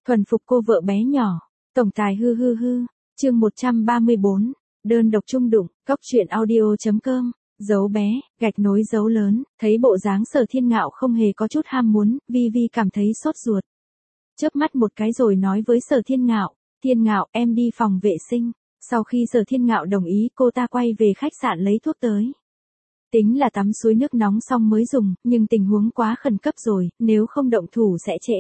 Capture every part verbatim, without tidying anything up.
Thuần phục cô vợ bé nhỏ. Tổng tài hư hư hư. Chương một trăm ba mươi bốn. Đơn độc chung đụng. Cóc truyện audio.com. Dấu bé, gạch nối dấu lớn. Thấy bộ dáng Sở Thiên Ngạo không hề có chút ham muốn, Vi Vi cảm thấy sốt ruột. Chớp mắt một cái rồi nói với Sở Thiên Ngạo. Thiên Ngạo, em đi phòng vệ sinh. Sau khi Sở Thiên Ngạo đồng ý, cô ta quay về khách sạn lấy thuốc tới. Tính là tắm suối nước nóng xong mới dùng, nhưng tình huống quá khẩn cấp rồi, nếu không động thủ sẽ trễ.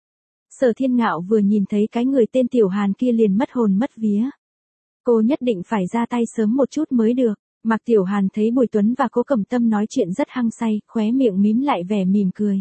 Sở Thiên Ngạo vừa nhìn thấy cái người tên Tiểu Hàn kia liền mất hồn mất vía. Cô nhất định phải ra tay sớm một chút mới được. Mạc Tiểu Hàn thấy Bùi Tuấn và Cố Cẩm Tâm nói chuyện rất hăng say, khóe miệng mím lại vẻ mỉm cười.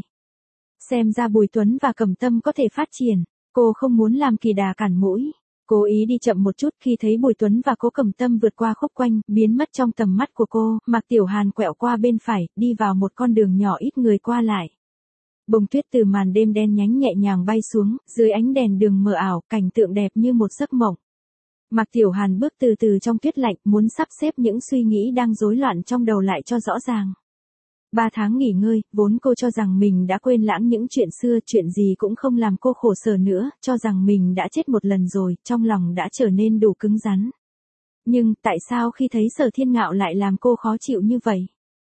Xem ra Bùi Tuấn và Cẩm Tâm có thể phát triển, cô không muốn làm kỳ đà cản mũi. Cố ý đi chậm một chút, khi thấy Bùi Tuấn và Cố Cẩm Tâm vượt qua khúc quanh, biến mất trong tầm mắt của cô, Mạc Tiểu Hàn quẹo qua bên phải, đi vào một con đường nhỏ ít người qua lại. Bông tuyết từ màn đêm đen nhánh nhẹ nhàng bay xuống, dưới ánh đèn đường mờ ảo, cảnh tượng đẹp như một giấc mộng. Mạc Tiểu Hàn bước từ từ trong tuyết lạnh, muốn sắp xếp những suy nghĩ đang rối loạn trong đầu lại cho rõ ràng. Ba tháng nghỉ ngơi, vốn cô cho rằng mình đã quên lãng những chuyện xưa, chuyện gì cũng không làm cô khổ sở nữa, cho rằng mình đã chết một lần rồi, trong lòng đã trở nên đủ cứng rắn. Nhưng, tại sao khi thấy Sở Thiên Ngạo lại làm cô khó chịu như vậy?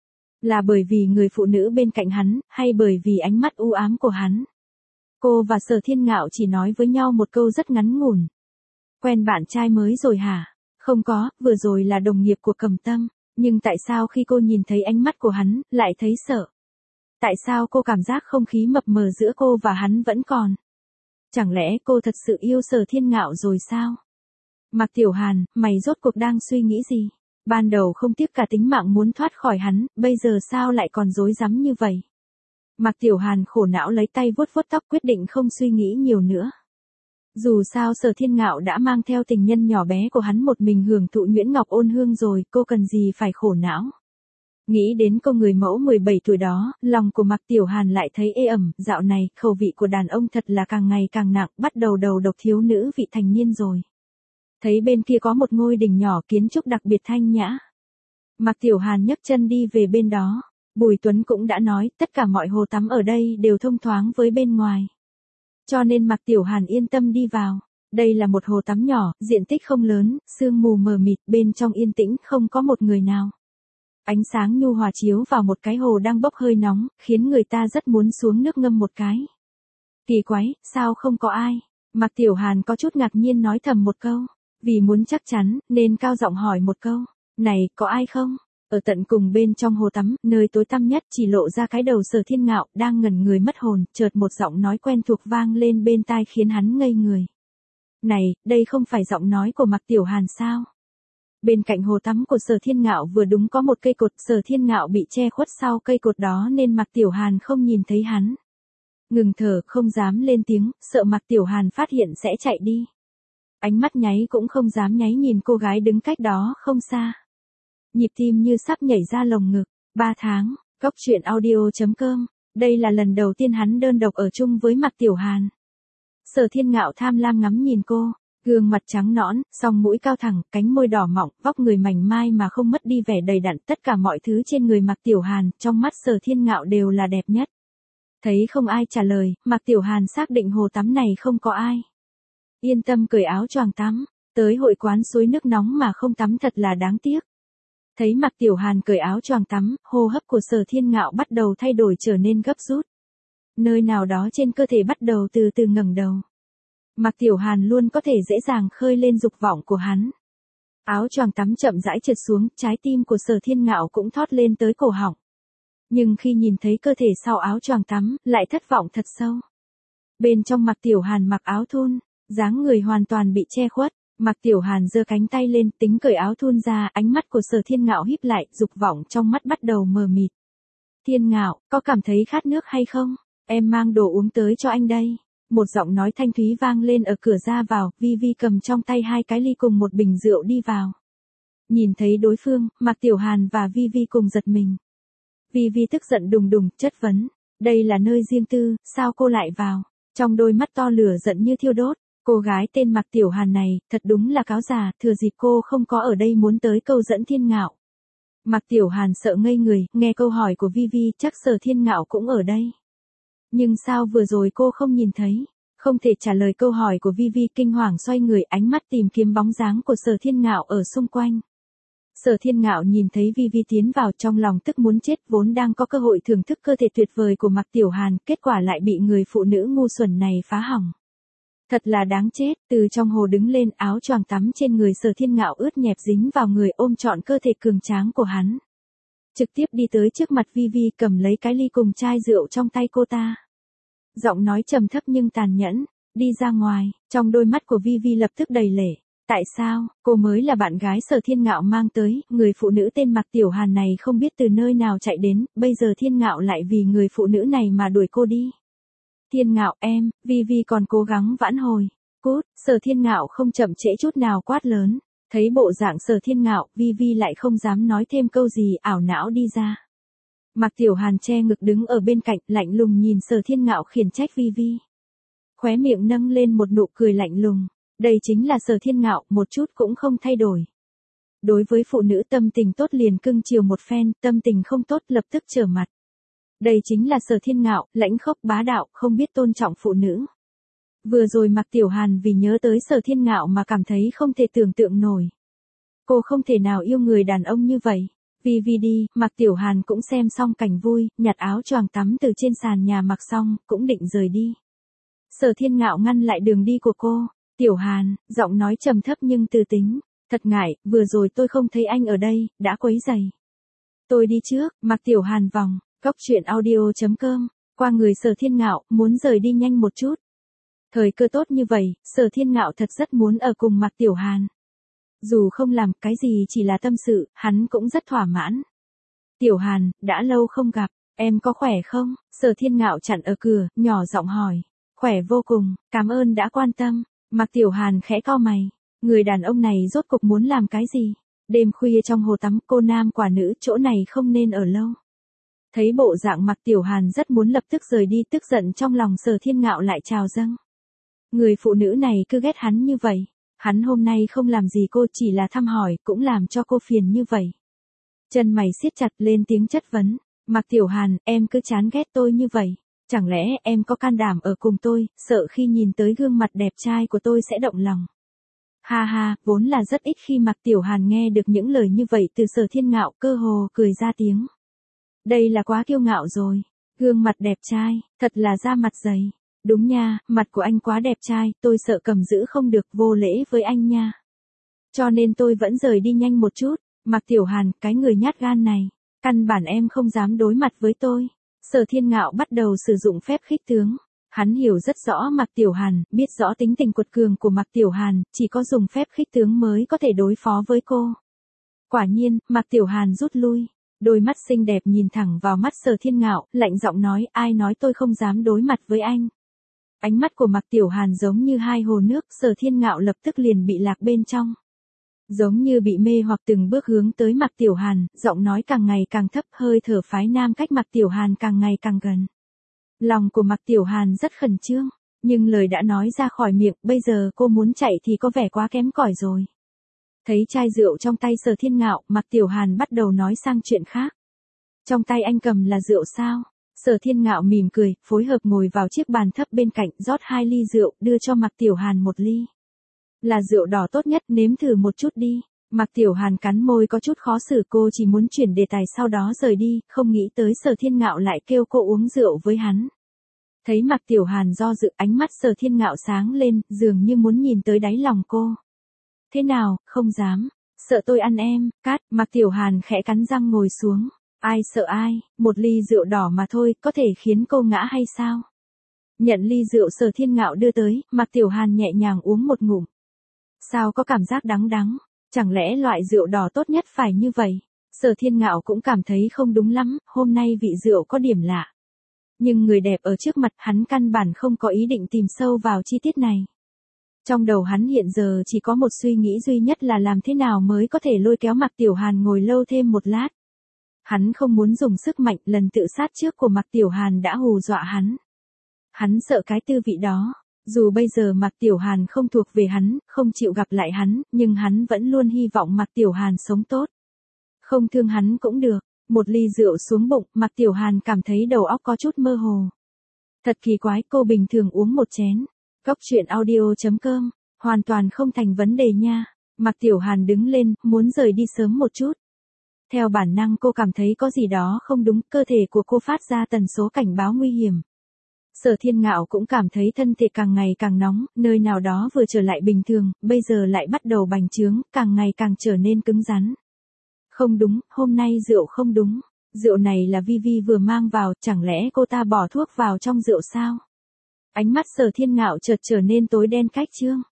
Là bởi vì người phụ nữ bên cạnh hắn, hay bởi vì ánh mắt u ám của hắn? Cô và Sở Thiên Ngạo chỉ nói với nhau một câu rất ngắn ngủn. Quen bạn trai mới rồi hả? Không có, vừa rồi là đồng nghiệp của Cẩm Tâm. Nhưng tại sao khi cô nhìn thấy ánh mắt của hắn, lại thấy sợ? Tại sao cô cảm giác không khí mập mờ giữa cô và hắn vẫn còn? Chẳng lẽ cô thật sự yêu Sở Thiên Ngạo rồi sao? Mạc Tiểu Hàn, mày rốt cuộc đang suy nghĩ gì? Ban đầu không tiếc cả tính mạng muốn thoát khỏi hắn, bây giờ sao lại còn rối rắm như vậy? Mạc Tiểu Hàn khổ não lấy tay vuốt vuốt tóc, quyết định không suy nghĩ nhiều nữa. Dù sao Sở Thiên Ngạo đã mang theo tình nhân nhỏ bé của hắn một mình hưởng thụ nhuyễn ngọc ôn hương rồi, cô cần gì phải khổ não. Nghĩ đến cô người mẫu mười bảy tuổi đó, lòng của Mạc Tiểu Hàn lại thấy ê ẩm, dạo này, khẩu vị của đàn ông thật là càng ngày càng nặng, bắt đầu đầu độc thiếu nữ vị thành niên rồi. Thấy bên kia có một ngôi đình nhỏ kiến trúc đặc biệt thanh nhã. Mạc Tiểu Hàn nhấc chân đi về bên đó. Bùi Tuấn cũng đã nói, tất cả mọi hồ tắm ở đây đều thông thoáng với bên ngoài. Cho nên Mạc Tiểu Hàn yên tâm đi vào. Đây là một hồ tắm nhỏ, diện tích không lớn, sương mù mờ mịt, bên trong yên tĩnh, không có một người nào. Ánh sáng nhu hòa chiếu vào một cái hồ đang bốc hơi nóng, khiến người ta rất muốn xuống nước ngâm một cái. Kỳ quái, sao không có ai? Mạc Tiểu Hàn có chút ngạc nhiên nói thầm một câu. Vì muốn chắc chắn, nên cao giọng hỏi một câu. Này, có ai không? Ở tận cùng bên trong hồ tắm, nơi tối tăm nhất, chỉ lộ ra cái đầu Sở Thiên Ngạo, đang ngẩn người mất hồn, chợt một giọng nói quen thuộc vang lên bên tai khiến hắn ngây người. Này, đây không phải giọng nói của Mạc Tiểu Hàn sao? Bên cạnh hồ tắm của Sở Thiên Ngạo vừa đúng có một cây cột, Sở Thiên Ngạo bị che khuất sau cây cột đó nên Mạc Tiểu Hàn không nhìn thấy hắn. Ngừng thở, không dám lên tiếng, sợ Mạc Tiểu Hàn phát hiện sẽ chạy đi. Ánh mắt nháy cũng không dám nháy nhìn cô gái đứng cách đó không xa. Nhịp tim như sắp nhảy ra lồng ngực. Ba tháng, Cóc truyện audio.com. Đây là lần đầu tiên hắn đơn độc ở chung với Mạc Tiểu Hàn. Sở Thiên Ngạo tham lam ngắm nhìn cô, gương mặt trắng nõn, song mũi cao thẳng, cánh môi đỏ mọng, vóc người mảnh mai mà không mất đi vẻ đầy đặn, tất cả mọi thứ trên người Mạc Tiểu Hàn, trong mắt Sở Thiên Ngạo đều là đẹp nhất. Thấy không ai trả lời, Mạc Tiểu Hàn xác định hồ tắm này không có ai. Yên tâm cởi áo choàng tắm, tới hội quán suối nước nóng mà không tắm thật là đáng tiếc. Thấy Mạc Tiểu Hàn cởi áo choàng tắm, hô hấp của Sở Thiên Ngạo bắt đầu thay đổi trở nên gấp rút. Nơi nào đó trên cơ thể bắt đầu từ từ ngẩng đầu. Mạc Tiểu Hàn luôn có thể dễ dàng khơi lên dục vọng của hắn. Áo choàng tắm chậm rãi trượt xuống, trái tim của Sở Thiên Ngạo cũng thót lên tới cổ họng. Nhưng khi nhìn thấy cơ thể sau áo choàng tắm, lại thất vọng thật sâu. Bên trong Mạc Tiểu Hàn mặc áo thun, dáng người hoàn toàn bị che khuất. Mạc Tiểu Hàn giơ cánh tay lên, tính cởi áo thun ra, ánh mắt của Sở Thiên Ngạo híp lại, dục vọng trong mắt bắt đầu mờ mịt. Thiên Ngạo, có cảm thấy khát nước hay không? Em mang đồ uống tới cho anh đây. Một giọng nói thanh thúy vang lên ở cửa ra vào, Vi Vi cầm trong tay hai cái ly cùng một bình rượu đi vào. Nhìn thấy đối phương, Mạc Tiểu Hàn và Vi Vi cùng giật mình. Vi Vi tức giận đùng đùng, chất vấn. Đây là nơi riêng tư, sao cô lại vào? Trong đôi mắt to lửa giận như thiêu đốt. Cô gái tên Mạc Tiểu Hàn này, thật đúng là cáo già, thừa dịp cô không có ở đây muốn tới câu dẫn Thiên Ngạo. Mạc Tiểu Hàn sợ ngây người, nghe câu hỏi của Vi Vi, chắc Sở Thiên Ngạo cũng ở đây. Nhưng sao vừa rồi cô không nhìn thấy? Không thể trả lời câu hỏi của Vi Vi, kinh hoàng xoay người, ánh mắt tìm kiếm bóng dáng của Sở Thiên Ngạo ở xung quanh. Sở Thiên Ngạo nhìn thấy Vi Vi tiến vào, trong lòng tức muốn chết, vốn đang có cơ hội thưởng thức cơ thể tuyệt vời của Mạc Tiểu Hàn, kết quả lại bị người phụ nữ ngu xuẩn này phá hỏng. Thật là đáng chết. Từ trong hồ đứng lên, áo choàng tắm trên người Sở Thiên Ngạo ướt nhẹp dính vào người, ôm trọn cơ thể cường tráng của hắn. Trực tiếp đi tới trước mặt Vi Vi, cầm lấy cái ly cùng chai rượu trong tay cô ta. Giọng nói trầm thấp nhưng tàn nhẫn, đi ra ngoài. Trong đôi mắt của Vi Vi lập tức đầy lệ. Tại sao, cô mới là bạn gái Sở Thiên Ngạo mang tới, người phụ nữ tên Mạc Tiểu Hàn này không biết từ nơi nào chạy đến, bây giờ Thiên Ngạo lại vì người phụ nữ này mà đuổi cô đi. Thiên Ngạo em, Vi Vi còn cố gắng vãn hồi. Cút. Sở Thiên Ngạo không chậm trễ chút nào quát lớn. Thấy bộ dạng Sở Thiên Ngạo, Vi Vi lại không dám nói thêm câu gì, ảo não đi ra. Mạc Tiểu Hàn che ngực đứng ở bên cạnh, lạnh lùng nhìn Sở Thiên Ngạo khiển trách Vi Vi. Khóe miệng nâng lên một nụ cười lạnh lùng. Đây chính là Sở Thiên Ngạo, một chút cũng không thay đổi. Đối với phụ nữ tâm tình tốt liền cưng chiều một phen, tâm tình không tốt lập tức trở mặt. Đây chính là Sở Thiên Ngạo, lãnh khốc bá đạo, không biết tôn trọng phụ nữ. Vừa rồi Mạc Tiểu Hàn vì nhớ tới Sở Thiên Ngạo mà cảm thấy không thể tưởng tượng nổi. Cô không thể nào yêu người đàn ông như vậy. Vi Vi đi, Mạc Tiểu Hàn cũng xem xong cảnh vui, nhặt áo choàng tắm từ trên sàn nhà mặc xong, cũng định rời đi. Sở Thiên Ngạo ngăn lại đường đi của cô. Tiểu Hàn, giọng nói trầm thấp nhưng từ tính. Thật ngại, vừa rồi tôi không thấy anh ở đây, đã quấy rầy. Tôi đi trước. Mạc Tiểu Hàn vòng. Góc truyện audio chấm com. Qua người Sở Thiên Ngạo, muốn rời đi nhanh một chút. Thời cơ tốt như vậy, Sở Thiên Ngạo thật rất muốn ở cùng Mạc Tiểu Hàn. Dù không làm cái gì chỉ là tâm sự, hắn cũng rất thỏa mãn. Tiểu Hàn, đã lâu không gặp, em có khỏe không? Sở Thiên Ngạo chặn ở cửa, nhỏ giọng hỏi. Khỏe vô cùng, cảm ơn đã quan tâm. Mạc Tiểu Hàn khẽ cau mày. Người đàn ông này rốt cục muốn làm cái gì? Đêm khuya trong hồ tắm, cô nam quả nữ, chỗ này không nên ở lâu. Thấy bộ dạng Mạc Tiểu Hàn rất muốn lập tức rời đi, tức giận trong lòng Sở Thiên Ngạo lại trào dâng. Người phụ nữ này cứ ghét hắn như vậy. Hắn hôm nay không làm gì cô, chỉ là thăm hỏi, cũng làm cho cô phiền như vậy. Chân mày siết chặt, lên tiếng chất vấn. Mạc Tiểu Hàn, em cứ chán ghét tôi như vậy. Chẳng lẽ em có can đảm ở cùng tôi, sợ khi nhìn tới gương mặt đẹp trai của tôi sẽ động lòng. Ha ha, vốn là rất ít khi Mạc Tiểu Hàn nghe được những lời như vậy từ Sở Thiên Ngạo, cơ hồ cười ra tiếng. Đây là quá kiêu ngạo rồi. Gương mặt đẹp trai, thật là da mặt dày. Đúng nha, mặt của anh quá đẹp trai, tôi sợ cầm giữ không được, vô lễ với anh nha. Cho nên tôi vẫn rời đi nhanh một chút. Mạc Tiểu Hàn, cái người nhát gan này, căn bản em không dám đối mặt với tôi. Sở Thiên Ngạo bắt đầu sử dụng phép khích tướng. Hắn hiểu rất rõ Mạc Tiểu Hàn, biết rõ tính tình cuột cường của Mạc Tiểu Hàn, chỉ có dùng phép khích tướng mới có thể đối phó với cô. Quả nhiên, Mạc Tiểu Hàn rút lui. Đôi mắt xinh đẹp nhìn thẳng vào mắt Sở Thiên Ngạo, lạnh giọng nói, ai nói tôi không dám đối mặt với anh. Ánh mắt của Mạc Tiểu Hàn giống như hai hồ nước, Sở Thiên Ngạo lập tức liền bị lạc bên trong. Giống như bị mê hoặc từng bước hướng tới Mạc Tiểu Hàn, giọng nói càng ngày càng thấp, hơi thở phái nam cách Mạc Tiểu Hàn càng ngày càng gần. Lòng của Mạc Tiểu Hàn rất khẩn trương, nhưng lời đã nói ra khỏi miệng, bây giờ cô muốn chạy thì có vẻ quá kém cỏi rồi. Thấy chai rượu trong tay Sở Thiên Ngạo, Mạc Tiểu Hàn bắt đầu nói sang chuyện khác. Trong tay anh cầm là rượu sao? Sở Thiên Ngạo mỉm cười, phối hợp ngồi vào chiếc bàn thấp bên cạnh, rót hai ly rượu, đưa cho Mạc Tiểu Hàn một ly. Là rượu đỏ tốt nhất, nếm thử một chút đi. Mạc Tiểu Hàn cắn môi có chút khó xử, cô chỉ muốn chuyển đề tài sau đó rời đi, không nghĩ tới Sở Thiên Ngạo lại kêu cô uống rượu với hắn. Thấy Mạc Tiểu Hàn do dự, ánh mắt Sở Thiên Ngạo sáng lên, dường như muốn nhìn tới đáy lòng cô. Thế nào, không dám, sợ tôi ăn em, cát. Mạc Tiểu Hàn khẽ cắn răng ngồi xuống. Ai sợ ai, một ly rượu đỏ mà thôi, có thể khiến cô ngã hay sao? Nhận ly rượu Sở Thiên Ngạo đưa tới, Mạc Tiểu Hàn nhẹ nhàng uống một ngụm. Sao có cảm giác đắng đắng, chẳng lẽ loại rượu đỏ tốt nhất phải như vậy? Sở Thiên Ngạo cũng cảm thấy không đúng lắm, hôm nay vị rượu có điểm lạ. Nhưng người đẹp ở trước mặt hắn căn bản không có ý định tìm sâu vào chi tiết này. Trong đầu hắn hiện giờ chỉ có một suy nghĩ duy nhất là làm thế nào mới có thể lôi kéo Mạc Tiểu Hàn ngồi lâu thêm một lát. Hắn không muốn dùng sức mạnh, lần tự sát trước của Mạc Tiểu Hàn đã hù dọa hắn. Hắn sợ cái tư vị đó. Dù bây giờ Mạc Tiểu Hàn không thuộc về hắn, không chịu gặp lại hắn, nhưng hắn vẫn luôn hy vọng Mạc Tiểu Hàn sống tốt. Không thương hắn cũng được. Một ly rượu xuống bụng, Mạc Tiểu Hàn cảm thấy đầu óc có chút mơ hồ. Thật kỳ quái, cô bình thường uống một chén. Cóc truyện audio chấm com, hoàn toàn không thành vấn đề nha. Mạc Tiểu Hàn đứng lên, muốn rời đi sớm một chút. Theo bản năng cô cảm thấy có gì đó không đúng, cơ thể của cô phát ra tần số cảnh báo nguy hiểm. Sở Thiên Ngạo cũng cảm thấy thân thể càng ngày càng nóng, nơi nào đó vừa trở lại bình thường, bây giờ lại bắt đầu bành trướng, càng ngày càng trở nên cứng rắn. Không đúng, hôm nay rượu không đúng. Rượu này là Vi Vi vừa mang vào, chẳng lẽ cô ta bỏ thuốc vào trong rượu sao? Ánh mắt Sở Thiên Ngạo chợt trở nên tối đen cách chương.